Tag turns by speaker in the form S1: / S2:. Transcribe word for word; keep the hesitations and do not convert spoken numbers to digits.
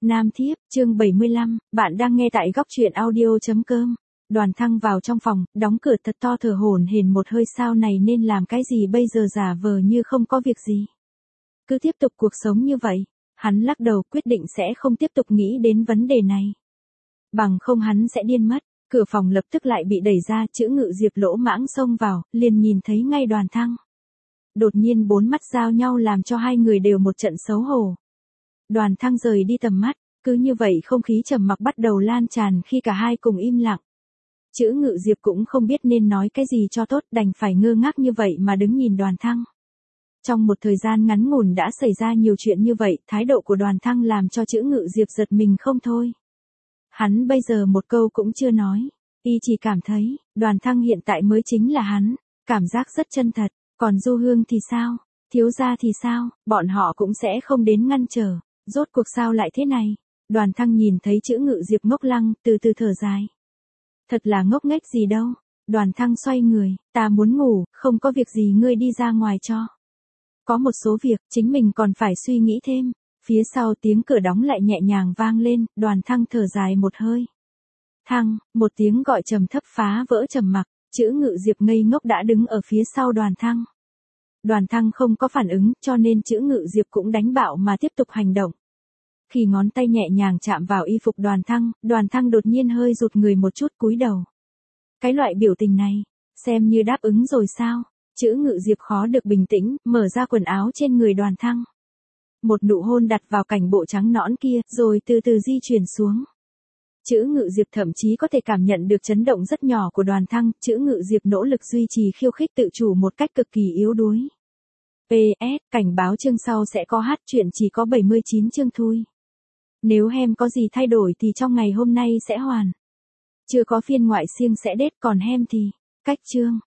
S1: Nam thiếp, chương bảy mươi lăm, bạn đang nghe tại góc truyện audio.com. Đoàn Thăng vào trong phòng, đóng cửa thật to thở hổn hển một hơi, sao này nên làm cái gì bây giờ, giả vờ như không có việc gì. Cứ tiếp tục cuộc sống như vậy. Hắn lắc đầu quyết định sẽ không tiếp tục nghĩ đến vấn đề này. Bằng không hắn sẽ điên mất. Cửa phòng lập tức lại bị đẩy ra, Chữ Ngự Diệp lỗ mãng xông vào, liền nhìn thấy ngay Đoàn Thăng. Đột nhiên bốn mắt giao nhau làm cho hai người đều một trận xấu hổ. Đoàn Thăng rời đi tầm mắt, cứ như vậy không khí trầm mặc bắt đầu lan tràn khi cả hai cùng im lặng. Chữ Ngự Diệp cũng không biết nên nói cái gì cho tốt, đành phải ngơ ngác như vậy mà đứng nhìn Đoàn Thăng. Trong một thời gian ngắn ngủn đã xảy ra nhiều chuyện như vậy, thái độ của Đoàn Thăng làm cho Chữ Ngự Diệp giật mình không thôi. Hắn bây giờ một câu cũng chưa nói, y chỉ cảm thấy, Đoàn Thăng hiện tại mới chính là hắn, cảm giác rất chân thật. Còn Du Hương thì sao? Thiếu gia thì sao? Bọn họ cũng sẽ không đến ngăn trở. Rốt cuộc sao lại thế này? Đoàn Thăng nhìn thấy Chữ Ngự Diệp ngốc lăng, từ từ thở dài. Thật là ngốc nghếch gì đâu. Đoàn Thăng xoay người, ta muốn ngủ, không có việc gì ngươi đi ra ngoài cho. Có một số việc, chính mình còn phải suy nghĩ thêm. Phía sau tiếng cửa đóng lại nhẹ nhàng vang lên, Đoàn Thăng thở dài một hơi. Thăng, một tiếng gọi trầm thấp phá vỡ trầm mặc. Chữ Ngự Diệp ngây ngốc đã đứng ở phía sau Đoàn Thăng. Đoàn Thăng không có phản ứng, cho nên Chữ Ngự Diệp cũng đánh bạo mà tiếp tục hành động. Khi ngón tay nhẹ nhàng chạm vào y phục Đoàn Thăng, Đoàn Thăng đột nhiên hơi rụt người một chút, cúi đầu. Cái loại biểu tình này, xem như đáp ứng rồi sao? Chữ Ngự Diệp khó được bình tĩnh, mở ra quần áo trên người Đoàn Thăng. Một nụ hôn đặt vào cảnh bộ trắng nõn kia, rồi từ từ di chuyển xuống. Chữ Ngự Diệp thậm chí có thể cảm nhận được chấn động rất nhỏ của Đoàn Thăng, Chữ Ngự Diệp nỗ lực duy trì khiêu khích tự chủ một cách cực kỳ yếu đuối. pê ét, cảnh báo chương sau sẽ có hát truyện chỉ có bảy mươi chín chương thôi. Nếu Hem có gì thay đổi thì trong ngày hôm nay sẽ hoàn. Chưa có phiên ngoại siêng sẽ đết, còn Hem thì, cách chương.